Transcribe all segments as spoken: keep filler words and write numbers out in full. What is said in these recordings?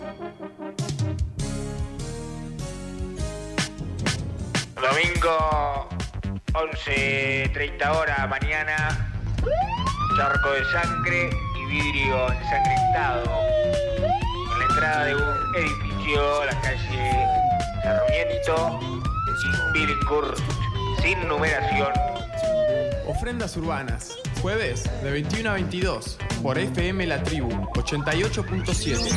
Domingo, once treinta horas mañana, charco de sangre y vidrio ensangrentado en la entrada de un edificio, la calle Sarmiento y Billinghurst, sin numeración. Ofrendas urbanas, jueves de veintiuno a veintidós, por F M La Tribu, ochenta y ocho punto siete.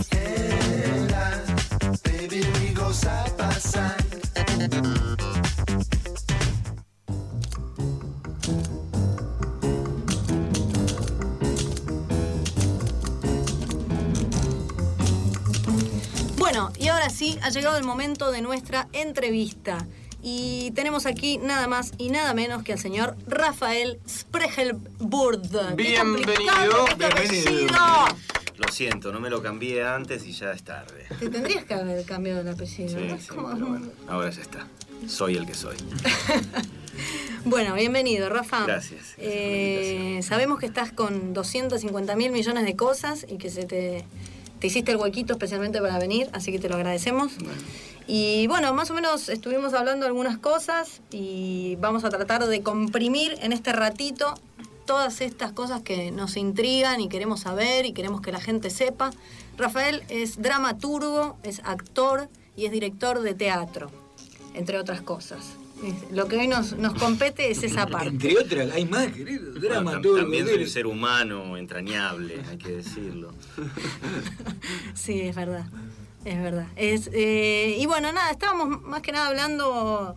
Bueno, y ahora sí, ha llegado el momento de nuestra entrevista. Y tenemos aquí nada más y nada menos que al señor Rafael Sprechelburd. Bienvenido, bienvenido. Lo siento, no me lo cambié antes y ya es tarde. Te tendrías que haber cambiado el apellido, sí, ¿no? Sí, pero bueno, ahora ya está. Soy el que soy. Bueno, bienvenido, Rafa. Gracias. Eh, sabemos que estás con doscientos cincuenta mil millones de cosas y que se te, te hiciste el huequito especialmente para venir, así que te lo agradecemos. Bueno. Y bueno, más o menos estuvimos hablando algunas cosas y vamos a tratar de comprimir en este ratito todas estas cosas que nos intrigan y queremos saber y queremos que la gente sepa. Rafael es dramaturgo, es actor y es director de teatro, entre otras cosas. Lo que hoy nos, nos compete es esa parte. Entre otras, hay más, querido. Dramaturgo. Bueno, también soy un ser humano entrañable, hay que decirlo. Sí, es verdad. Es verdad. Es, eh, y bueno, nada, estábamos más que nada hablando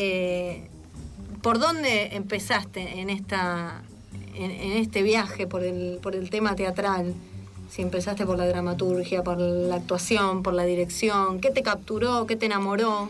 de por dónde empezaste en esta en, en este viaje por el por el tema teatral. Si empezaste por la dramaturgia, por la actuación, por la dirección, ¿qué te capturó, qué te enamoró?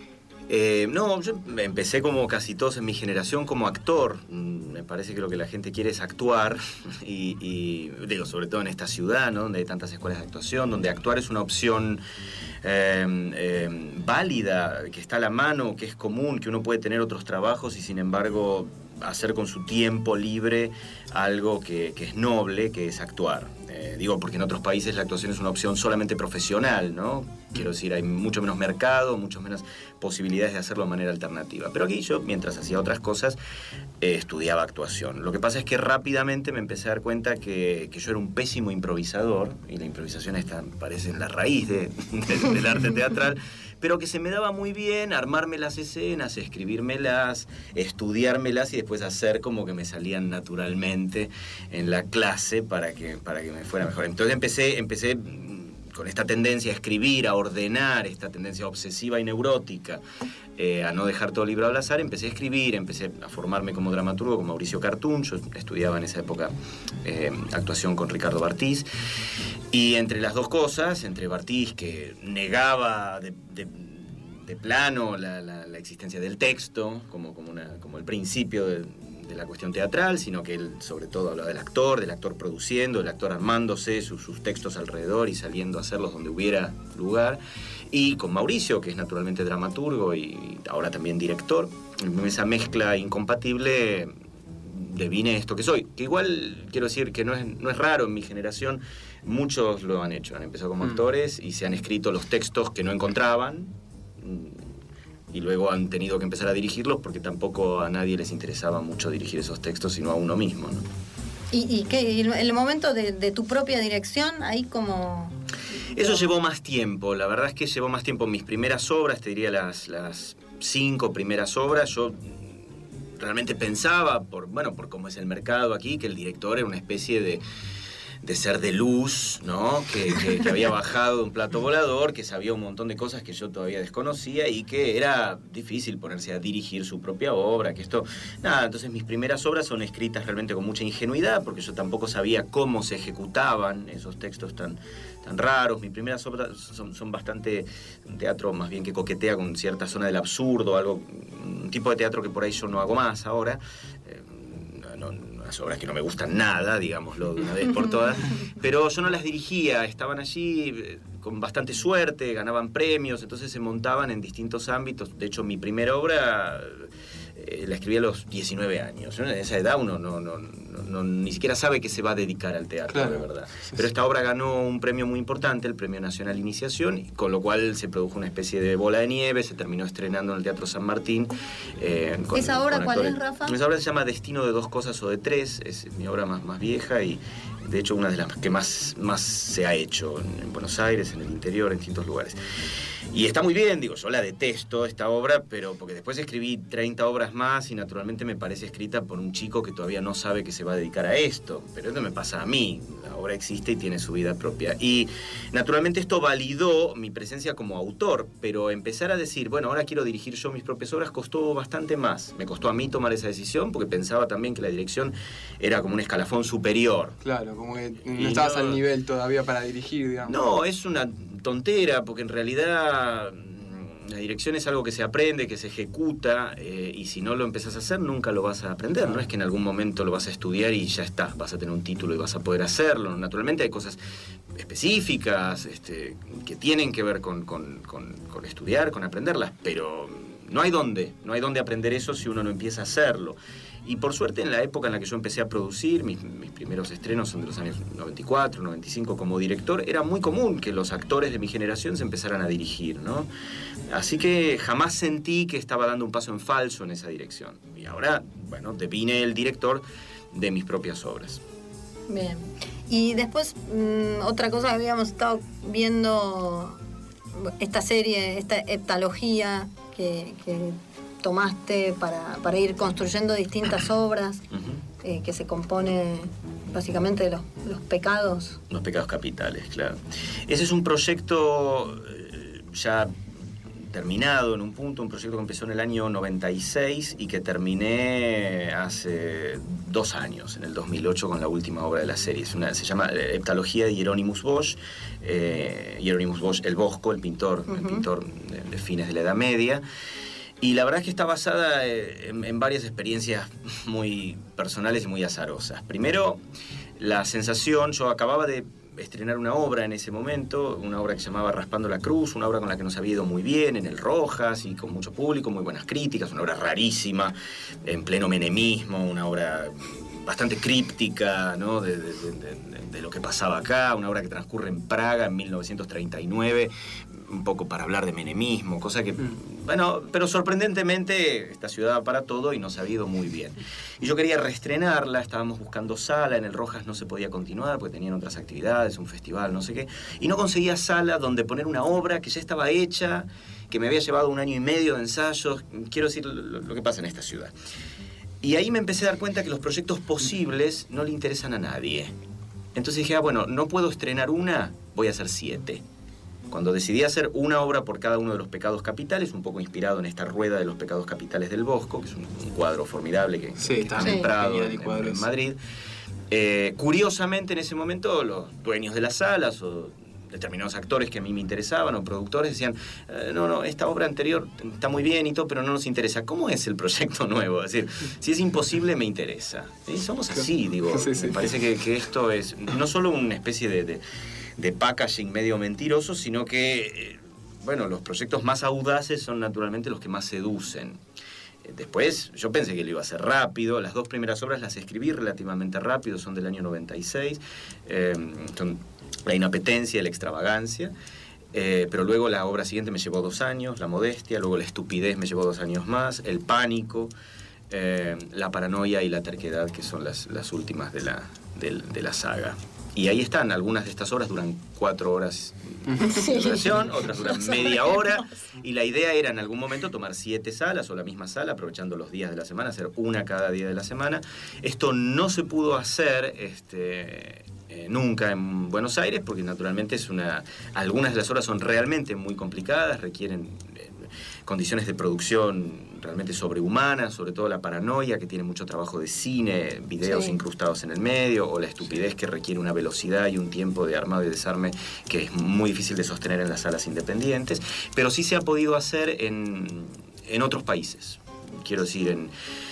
Eh, no, yo empecé como casi todos en mi generación como actor. Me parece que lo que la gente quiere es actuar y, y digo, sobre todo en esta ciudad, ¿no? Donde hay tantas escuelas de actuación, donde actuar es una opción eh, eh, válida, que está a la mano, que es común, que uno puede tener otros trabajos y sin embargo hacer con su tiempo libre algo que, que es noble, que es actuar. Eh, digo, porque en otros países la actuación es una opción solamente profesional, ¿no? Quiero decir, hay mucho menos mercado, mucho menos posibilidades de hacerlo de manera alternativa. Pero aquí yo, mientras hacía otras cosas, eh, estudiaba actuación. Lo que pasa es que rápidamente me empecé a dar cuenta que, que yo era un pésimo improvisador, y la improvisación está, parece, en la raíz de, de, del arte teatral, pero que se me daba muy bien armarme las escenas, escribírmelas, estudiármelas y después hacer como que me salían naturalmente en la clase para que, para que me fuera mejor. Entonces empecé, empecé con esta tendencia a escribir, a ordenar, esta tendencia obsesiva y neurótica, eh, a no dejar todo libre al azar. Empecé a escribir, empecé a formarme como dramaturgo con Mauricio Cartún. Yo estudiaba en esa época eh, actuación con Ricardo Bartís. Y entre las dos cosas, entre Bartís, que negaba de, de, de plano la, la, la existencia del texto, como, como, una, como el principio de, de la cuestión teatral, sino que él sobre todo hablaba del actor, del actor produciendo, del actor armándose sus, sus textos alrededor y saliendo a hacerlos donde hubiera lugar. Y con Mauricio, que es naturalmente dramaturgo y ahora también director, en esa mezcla incompatible devine esto que soy. Que igual, quiero decir, que no es, no es raro en mi generación. Muchos lo han hecho, han empezado como actores y se han escrito los textos que no encontraban y luego han tenido que empezar a dirigirlos porque tampoco a nadie les interesaba mucho dirigir esos textos, sino a uno mismo, ¿no? ¿Y, y qué? ¿El momento de, de tu propia dirección? Ahí como... Eso llevó más tiempo, la verdad es que llevó más tiempo. Mis primeras obras, te diría las, las cinco primeras obras, yo realmente pensaba, por, bueno, por cómo es el mercado aquí, que el director era una especie de... de ser de luz, ¿no? Que, que, que había bajado de un plato volador, que sabía un montón de cosas que yo todavía desconocía y que era difícil ponerse a dirigir su propia obra, que esto... Nada, entonces mis primeras obras son escritas realmente con mucha ingenuidad, porque yo tampoco sabía cómo se ejecutaban esos textos tan, tan raros. Mis primeras obras son, son bastante... un teatro más bien que coquetea con cierta zona del absurdo, algo, un tipo de teatro que por ahí yo no hago más ahora. Eh, no, no, unas obras que no me gustan nada, digámoslo de una vez por todas, pero yo no las dirigía, estaban allí eh, con bastante suerte, ganaban premios, entonces se montaban en distintos ámbitos. De hecho, mi primera obra eh, la escribí a los diecinueve años, ¿no? En esa edad uno no, no, no, no, ni siquiera sabe que se va a dedicar al teatro, Claro. de verdad. Sí, Pero sí. esta obra ganó un premio muy importante, el Premio Nacional Iniciación, con lo cual se produjo una especie de bola de nieve, se terminó estrenando en el Teatro San Martín. Eh, con, ¿Esa obra con cuál actores. es, Rafa? Esa obra se llama Destino de dos cosas o de tres, es mi obra más, más vieja y de hecho una de las que más, más se ha hecho en, en Buenos Aires, en el interior, en distintos lugares. Y está muy bien, digo, yo la detesto esta obra, pero porque después escribí treinta obras más y naturalmente me parece escrita por un chico que todavía no sabe que se va a dedicar a esto. Pero esto me pasa a mí, la obra existe y tiene su vida propia. Y naturalmente esto validó mi presencia como autor, pero empezar a decir, bueno, ahora quiero dirigir yo mis propias obras costó bastante más. Me costó a mí tomar esa decisión porque pensaba también que la dirección era como un escalafón superior. Claro, como que no Y estabas no- al nivel todavía para dirigir, digamos. No, es una tontera, porque en realidad mm, la dirección es algo que se aprende, que se ejecuta, eh, y si no lo empezás a hacer, nunca lo vas a aprender. No es que en algún momento lo vas a estudiar y ya está, vas a tener un título y vas a poder hacerlo. Naturalmente hay cosas específicas este, que tienen que ver con, con, con, con estudiar, con aprenderlas, pero no hay dónde, no hay dónde aprender eso si uno no empieza a hacerlo. Y por suerte en la época en la que yo empecé a producir, mis, mis primeros estrenos son de los años noventa y cuatro, noventa y cinco como director, era muy común que los actores de mi generación se empezaran a dirigir, ¿no? Así que jamás sentí que estaba dando un paso en falso en esa dirección. Y ahora, bueno, devine el director de mis propias obras. Bien. Y después, mmm, otra cosa que habíamos estado viendo, esta serie, esta heptalogía que, que tomaste para, para ir construyendo distintas obras, Uh-huh. eh, que se compone básicamente de los, los pecados. Los pecados capitales, claro. Ese es un proyecto eh, ya terminado en un punto, un proyecto que empezó en el año noventa y seis y que terminé hace dos años, en el dos mil ocho, con la última obra de la serie. Es una, se llama Heptalogía de Hieronymus Bosch. Eh, Hieronymus Bosch, el Bosco, el pintor, uh-huh. el pintor de, de fines de la Edad Media. Y la verdad es que está basada en, en varias experiencias muy personales y muy azarosas. Primero, la sensación, yo acababa de estrenar una obra en ese momento, una obra que se llamaba Raspando la Cruz, una obra con la que nos había ido muy bien en el Rojas y con mucho público, muy buenas críticas, una obra rarísima, en pleno menemismo, una obra bastante críptica, ¿no? de, de, de, de, de lo que pasaba acá, una obra que transcurre en Praga en mil novecientos treinta y nueve, un poco para hablar de menemismo, cosa que, mm. bueno, pero sorprendentemente esta ciudad va para todo y nos ha ido muy bien. Y yo quería reestrenarla, estábamos buscando sala, en el Rojas no se podía continuar porque tenían otras actividades, un festival, no sé qué, y no conseguía sala donde poner una obra que ya estaba hecha, que me había llevado un año y medio de ensayos, quiero decir lo, lo que pasa en esta ciudad. Y ahí me empecé a dar cuenta que los proyectos posibles no le interesan a nadie. Entonces dije, ah, bueno, no puedo estrenar una, voy a hacer siete. Cuando decidí hacer una obra por cada uno de los pecados capitales, un poco inspirado en esta rueda de los pecados capitales del Bosco, que es un, un cuadro formidable que, sí, que está en el Prado, en, en, en Madrid. Eh, curiosamente, en ese momento, los dueños de las salas o determinados actores que a mí me interesaban o productores decían, eh, no, no, esta obra anterior está muy bien y todo, pero no nos interesa. ¿Cómo es el proyecto nuevo? Es decir, si es imposible, me interesa. ¿Sí? Somos así, digo. Sí, sí. Me parece que, que esto es no solo una especie de... de de packaging medio mentiroso, sino que, eh, bueno, los proyectos más audaces son naturalmente los que más seducen. Eh, después, yo pensé que lo iba a hacer rápido, las dos primeras obras las escribí relativamente rápido, son del año noventa y seis, eh, son La Inapetencia y La Extravagancia, eh, pero luego la obra siguiente me llevó dos años, La Modestia, luego La Estupidez me llevó dos años más, El Pánico, eh, La Paranoia y La Terquedad, que son las, las últimas de la, de, de la saga. Y ahí están, algunas de estas obras duran cuatro horas de duración, otras duran media hora, y la idea era en algún momento tomar siete salas o la misma sala, aprovechando los días de la semana, hacer una cada día de la semana. Esto no se pudo hacer este, eh, nunca en Buenos Aires, porque naturalmente es una, algunas de las obras son realmente muy complicadas, requieren eh, condiciones de producción realmente sobrehumanas, sobre todo La Paranoia, que tiene mucho trabajo de cine, videos sí. incrustados en el medio, o La Estupidez, que requiere una velocidad y un tiempo de armado y desarme que es muy difícil de sostener en las salas independientes, pero sí se ha podido hacer en, en otros países. Quiero decir, en,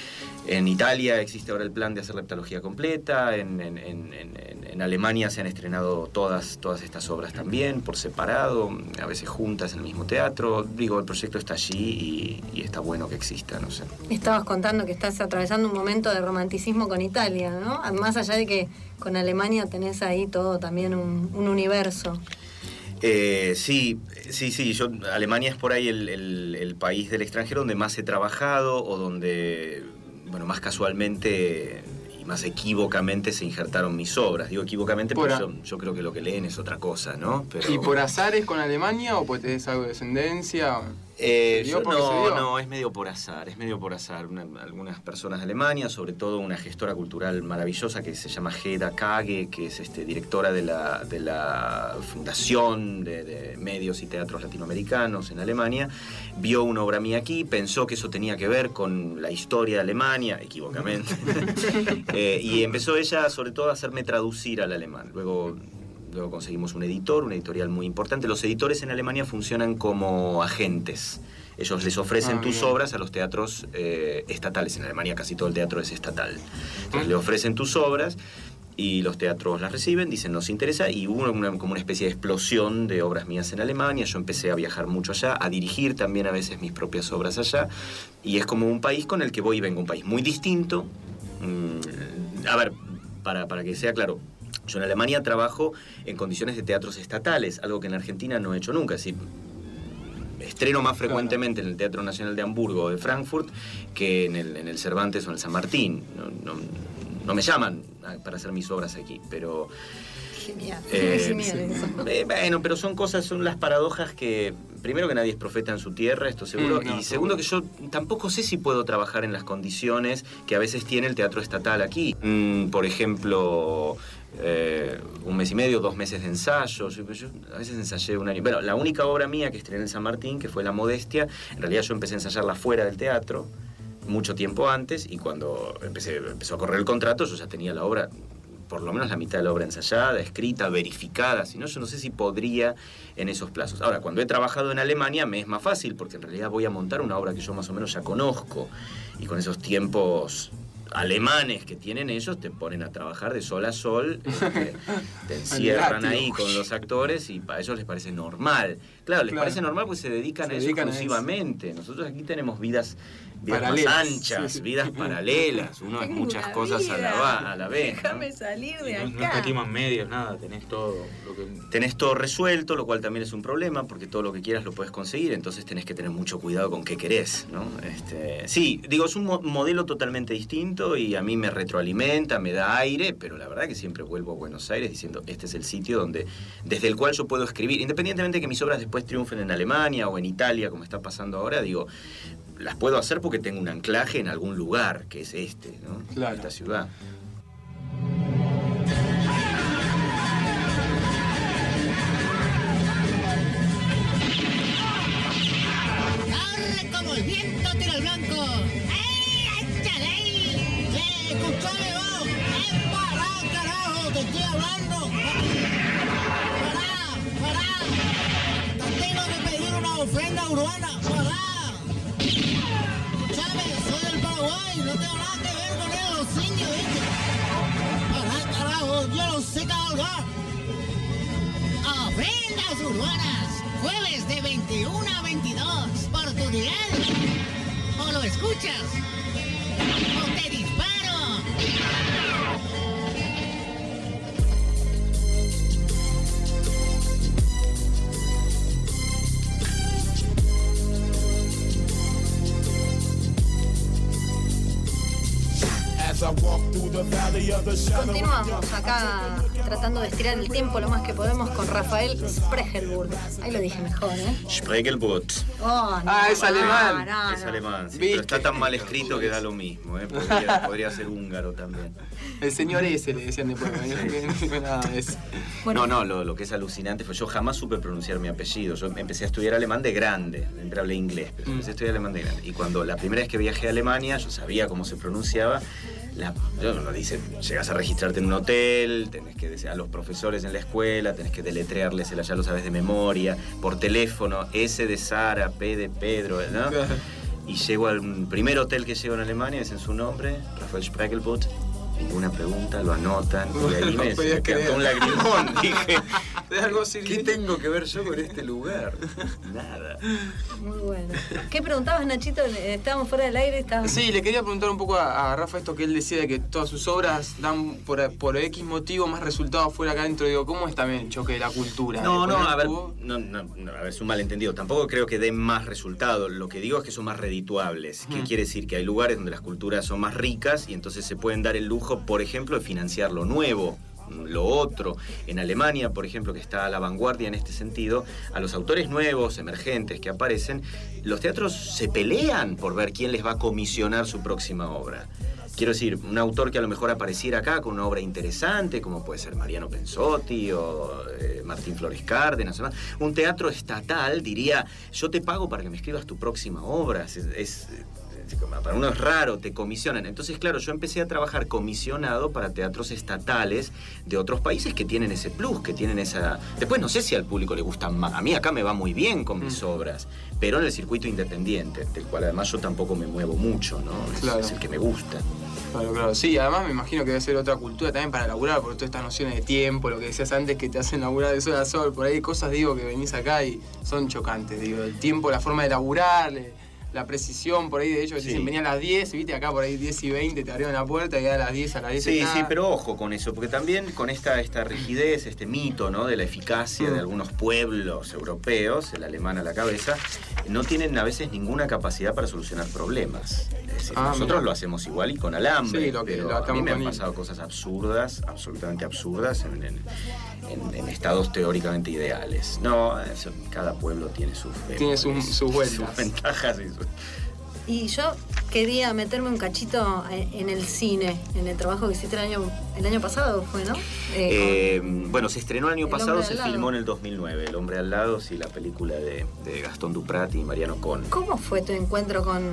En Italia existe ahora el plan de hacer la heptalogía completa, en, en, en, en, en Alemania se han estrenado todas, todas estas obras también, por separado, a veces juntas en el mismo teatro. Digo, el proyecto está allí y, y está bueno que exista, no sé. Estabas contando que estás atravesando un momento de romanticismo con Italia, ¿no? Más allá de que con Alemania tenés ahí todo también un, un universo. Eh, sí, sí, sí. Yo, Alemania es por ahí el, el, el país del extranjero donde más he trabajado o donde, bueno, más casualmente y más equívocamente se injertaron mis obras. Digo equívocamente porque yo, yo creo que lo que leen es otra cosa, ¿no? Pero... ¿Y por azares con Alemania o porque tenés algo de descendencia? Eh, yo no, no, es medio por azar, es medio por azar. Una, algunas personas de Alemania, sobre todo una gestora cultural maravillosa que se llama Heda Kage, que es este, directora de la, de la Fundación de, de Medios y Teatros Latinoamericanos en Alemania, vio una obra mía aquí, pensó que eso tenía que ver con la historia de Alemania, equivocamente, eh, y empezó ella sobre todo a hacerme traducir al alemán. Luego... Luego conseguimos un editor, una editorial muy importante. Los editores en Alemania funcionan como agentes. Ellos les ofrecen ah, tus bien. obras a los teatros eh, estatales. En Alemania casi todo el teatro es estatal. Entonces le ofrecen tus obras y los teatros las reciben, dicen nos interesa, y hubo una, como una especie de explosión de obras mías en Alemania. Yo empecé a viajar mucho allá, a dirigir también a veces mis propias obras allá, y es como un país con el que voy y vengo, un país muy distinto. Mm, a ver, para, para que sea claro, yo en Alemania trabajo en condiciones de teatros estatales, algo que en Argentina no he hecho nunca. Es decir, estreno más frecuentemente en el Teatro Nacional de Hamburgo o de Frankfurt que en el, en el Cervantes o en el San Martín. No, no, no me llaman para hacer mis obras aquí, pero... Genial, eh, genial eso. Eh, bueno, pero son cosas, son las paradojas que... Primero que nadie es profeta en su tierra, esto seguro, mm, no, y segundo seguro. que yo tampoco sé si puedo trabajar en las condiciones que a veces tiene el teatro estatal aquí. Mm, por ejemplo... Eh, un mes y medio, dos meses de ensayo. Yo, yo a veces ensayé un año. Bueno, la única obra mía que estrené en San Martín, que fue La Modestia, en realidad yo empecé a ensayarla fuera del teatro mucho tiempo antes, y cuando empecé, empezó a correr el contrato yo ya tenía la obra, por lo menos la mitad de la obra ensayada, escrita, verificada. Si no, yo no sé si podría en esos plazos. Ahora, cuando he trabajado en Alemania me es más fácil, porque en realidad voy a montar una obra que yo más o menos ya conozco, y con esos tiempos alemanes que tienen ellos, te ponen a trabajar de sol a sol, este, te encierran ahí con los actores y para ellos les parece normal. Claro, les claro. parece normal porque se dedican se a eso dedican exclusivamente. A eso. Nosotros aquí tenemos vidas, vidas más anchas, sí, sí. vidas paralelas, uno hace muchas cosas a la, a la vez. Déjame ¿no? salir de y acá. No, no escatimas medios, nada, tenés todo lo que... Tenés todo resuelto, lo cual también es un problema, porque todo lo que quieras lo puedes conseguir, entonces tenés que tener mucho cuidado con qué querés, ¿no? Este, sí, digo, es un mo modelo totalmente distinto y a mí me retroalimenta, me da aire, pero la verdad que siempre vuelvo a Buenos Aires diciendo, este es el sitio donde, desde el cual yo puedo escribir, independientemente de que mis obras después triunfen en Alemania o en Italia, como está pasando ahora, digo, las puedo hacer porque tengo un anclaje en algún lugar, que es este, ¿no? Claro. Esta ciudad. ¡Corre como el viento tira al blanco! ¡Ey, échale ahí! ¡Sí, escuchale vos! ¡Eh, pará, carajo! ¡Te estoy hablando! ¡Pará, pará! ¡Te tengo que pedir una ofrenda urbana! ¡Pará! Escuchame, soy del Paraguay, no tengo nada que ver con él, los indios, ¿viste? ¡Pará, carajo! ¡Yo no sé cabalgar! ¡Ofrendas urbanas! Jueves de veintiuno a veintidós por tu dial. O lo escuchas o te disparo. Continuamos acá tratando de estirar el tiempo lo más que podemos con Rafael Spregelburg. Ahí lo dije mejor, ¿eh? Spregelburg. Oh, no, ah, es alemán. No, no, es alemán, sí, ¿Viste? pero está tan mal escrito que da lo mismo, ¿eh? Podría, podría ser húngaro también. El señor ese le decían después. Nada, es... Bueno. No, no, lo, lo que es alucinante fue yo jamás supe pronunciar mi apellido. Yo empecé a estudiar alemán de grande, siempre hablé inglés, pero empecé a estudiar alemán de grande. Y cuando la primera vez que viajé a Alemania, yo sabía cómo se pronunciaba. La, yo no dice, llegas a registrarte en un hotel, tenés que decir a los profesores en la escuela, tenés que deletrearles, ya lo sabes de memoria, por teléfono, S de Sara, P de Pedro, ¿no? Y llego al primer hotel que llego en Alemania, dicen su nombre, Rafael Spreckelbot. Ninguna pregunta, lo anotan. Y ahí me, No se me cantó un lagrimón. Dije, Algo así. ¿qué tengo que ver yo con este lugar? Nada. Muy bueno. ¿Qué preguntabas, Nachito? Estábamos fuera del aire. Estábamos... Sí, le quería preguntar un poco a, a Rafa esto que él decía de que todas sus obras dan por, por X motivo más resultados fuera acá adentro. Digo, ¿cómo es también el choque de la cultura? No, de no, poner a ver, tu- no, no, no, a ver, es un malentendido. Tampoco creo que den más resultados. Lo que digo es que son más redituables. ¿Qué Mm. quiere decir? Que hay lugares donde las culturas son más ricas y entonces se pueden dar el lujo, por ejemplo, de financiar lo nuevo, lo otro. En Alemania, por ejemplo, que está a la vanguardia en este sentido, a los autores nuevos, emergentes que aparecen, los teatros se pelean por ver quién les va a comisionar su próxima obra. Quiero decir, un autor que a lo mejor apareciera acá con una obra interesante, como puede ser Mariano Pensotti o eh, Martín Flores Cárdenas, ¿no? Un teatro estatal diría, yo te pago para que me escribas tu próxima obra. Es, es, para uno es raro, te comisionan. Entonces, claro, yo empecé a trabajar comisionado para teatros estatales de otros países que tienen ese plus, que tienen esa... Después no sé si al público le gustan más. A mí acá me va muy bien con mis Mm. obras, pero en el circuito independiente, del cual además yo tampoco me muevo mucho, ¿no? Es, Claro. es el que me gusta. Claro, claro. Sí, además me imagino que debe ser otra cultura también para laburar, por todas estas nociones de tiempo, lo que decías antes, que te hacen laburar de sol a sol. Por ahí cosas, digo, que venís acá y son chocantes. Digo, el tiempo, la forma de laburar, le- la precisión, por ahí, de hecho, Sí. dicen, venía a las diez, viste, acá por ahí diez y veinte te abrieron la puerta y a las diez, a las diez Sí, está- sí, pero ojo con eso, porque también con esta, esta rigidez, este mito, ¿no? De la eficacia de Mm. algunos pueblos europeos, el alemán a la cabeza, no tienen a veces ninguna capacidad para solucionar problemas. Es decir, Ah, nosotros mira. lo hacemos igual y con alambre, Sí, lo que- pero lo a mí estamos me han poniendo. pasado cosas absurdas, absolutamente absurdas, en, en- en- en estados teóricamente ideales. No, eso, cada pueblo tiene sus... Tiene sus- bemoles, sus vueltas. sus ventajas y sus... Y yo quería meterme un cachito en el cine, en el trabajo que hiciste el año, el año pasado, ¿fue, no? Eh, Eh, bueno, se estrenó el año El pasado, hombre se al lado. filmó en el dos mil nueve. El hombre al lado, sí, la película de, de Gastón Duprat y Mariano Cohn. ¿Cómo fue tu encuentro con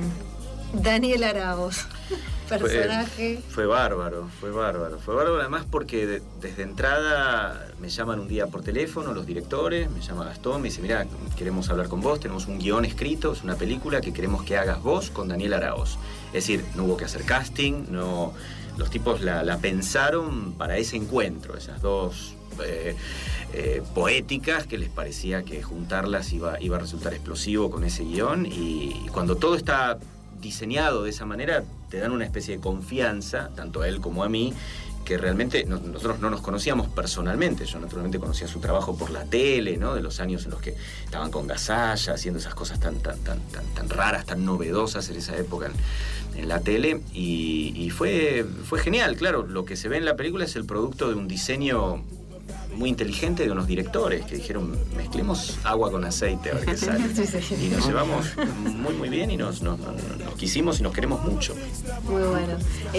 Daniel Araoz? Personaje. Fue, fue bárbaro, fue bárbaro. Fue bárbaro además porque de- desde entrada me llaman un día por teléfono los directores, me llama Gastón, me dice, mira, queremos hablar con vos, tenemos un guión escrito, es una película que queremos que hagas vos con Daniel Araoz. Es decir, no hubo que hacer casting, no, los tipos la, la pensaron para ese encuentro, esas dos... Eh, eh, poéticas que les parecía que juntarlas iba, iba a resultar explosivo con ese guión y cuando todo está diseñado de esa manera te dan una especie de confianza, tanto a él como a mí, que realmente no, nosotros no nos conocíamos personalmente. Yo naturalmente conocía su trabajo por la tele, ¿no? De los años en los que estaban con Gasalla, haciendo esas cosas tan, tan, tan, tan, tan raras, tan novedosas en esa época en, en la tele. Y, y fue, fue genial, claro. Lo que se ve en la película es el producto de un diseño muy inteligente de unos directores que dijeron, mezclemos agua con aceite a ver qué sale. Sí, sí. Y nos llevamos muy, muy bien y nos, nos, nos, nos quisimos y nos queremos mucho. Muy bueno.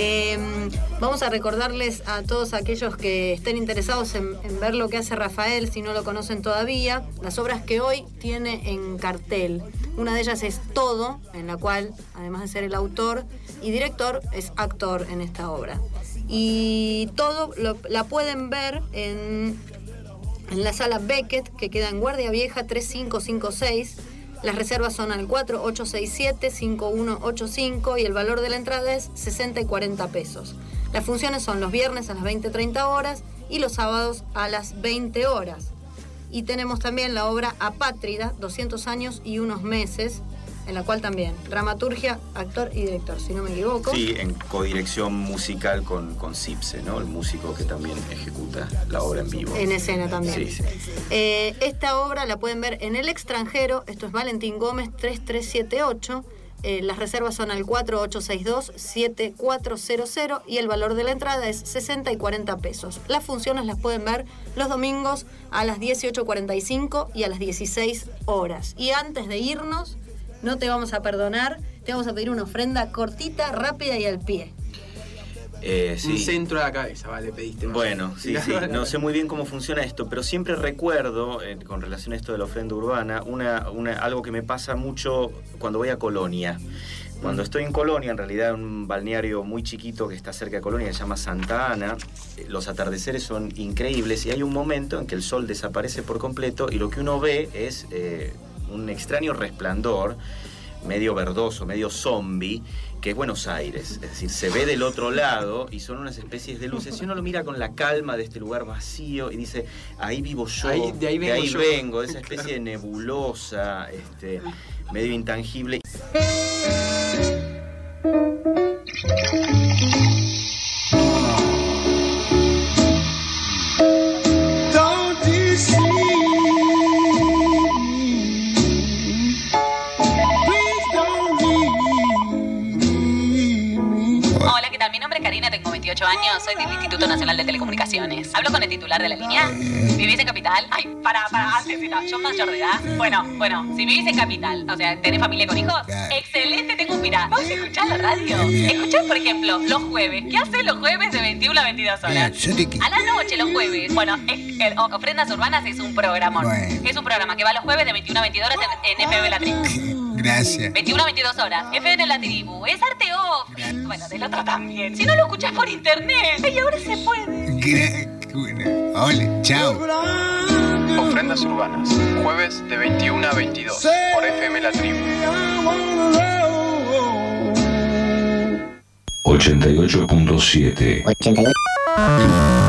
Eh, vamos a recordarles a todos aquellos que estén interesados en, en ver lo que hace Rafael, si no lo conocen todavía, las obras que hoy tiene en cartel. Una de ellas es Todo, en la cual, además de ser el autor y director, es actor en esta obra. Y Todo lo- la pueden ver en, en la sala Beckett, que queda en Guardia Vieja tres cinco cinco seis. Las reservas son al cuatro ocho seis siete cinco uno ocho cinco y el valor de la entrada es sesenta y cuarenta pesos. Las funciones son los viernes a las veinte treinta horas y los sábados a las veinte horas. Y tenemos también la obra Apátrida, doscientos años y unos meses, en la cual también dramaturgia, actor y director, si no me equivoco. Sí, en codirección musical con, con Cipse, ¿no? El músico que también ejecuta la obra en vivo. En escena también. Sí, sí. Eh, esta obra la pueden ver en el extranjero, esto es Valentín Gómez tres tres siete ocho. Eh, las reservas son al cuatro ocho seis dos siete cuatro cero cero y el valor de la entrada es sesenta y cuarenta pesos. Las funciones las pueden ver los domingos a las dieciocho cuarenta y cinco y a las dieciséis horas. Y antes de irnos, no te vamos a perdonar, te vamos a pedir una ofrenda cortita, rápida y al pie. Eh, sí. Un centro de la cabeza, vale, pediste. ¿no? Bueno, sí, sí, no sé muy bien cómo funciona esto, pero siempre recuerdo, eh, con relación a esto de la ofrenda urbana, una, una, algo que me pasa mucho cuando voy a Colonia. Cuando estoy en Colonia, en realidad un balneario muy chiquito que está cerca de Colonia, que se llama Santa Ana, eh, los atardeceres son increíbles y hay un momento en que el sol desaparece por completo y lo que uno ve es eh, un extraño resplandor medio verdoso, medio zombie, que es Buenos Aires. Es decir, se ve del otro lado y son unas especies de luces. Si uno lo mira con la calma de este lugar vacío y dice, ahí vivo yo, Ahí- de ahí vengo yo. vengo, de esa especie de nebulosa, este, medio intangible. Hola, ¿qué tal? Mi nombre es Karina, tengo veintiocho años, soy del Instituto Nacional de Telecomunicaciones. ¿Hablo con el titular de la línea? ¿Vivís en Capital? Ay, para, para, antes, yo mayor de edad. Bueno, bueno, si vivís en Capital, o sea, ¿tenés familia con hijos? Excelente, tengo un mirá. ¿Vos escuchás la radio? Escuchás, por ejemplo, los jueves. ¿Qué haces los jueves de veintiuna a veintidós horas? A la noche, los jueves. Bueno, es- el- o- Ofrendas Urbanas es un programón. Bueno. Es un programa que va los jueves de veintiuna a veintidós horas en, en F M La Tribu. Gracias. veintiuna a veintidós horas, F M La Tribu. Es arte off. Bueno, del otro también. Si no lo escuchás por internet. Y ahora se puede. Gra- bueno, hola, chao. Ofrendas Urbanas, jueves de veintiuna a veintidós, por F M La Tribu. ochenta y ocho punto siete. ochenta y ocho.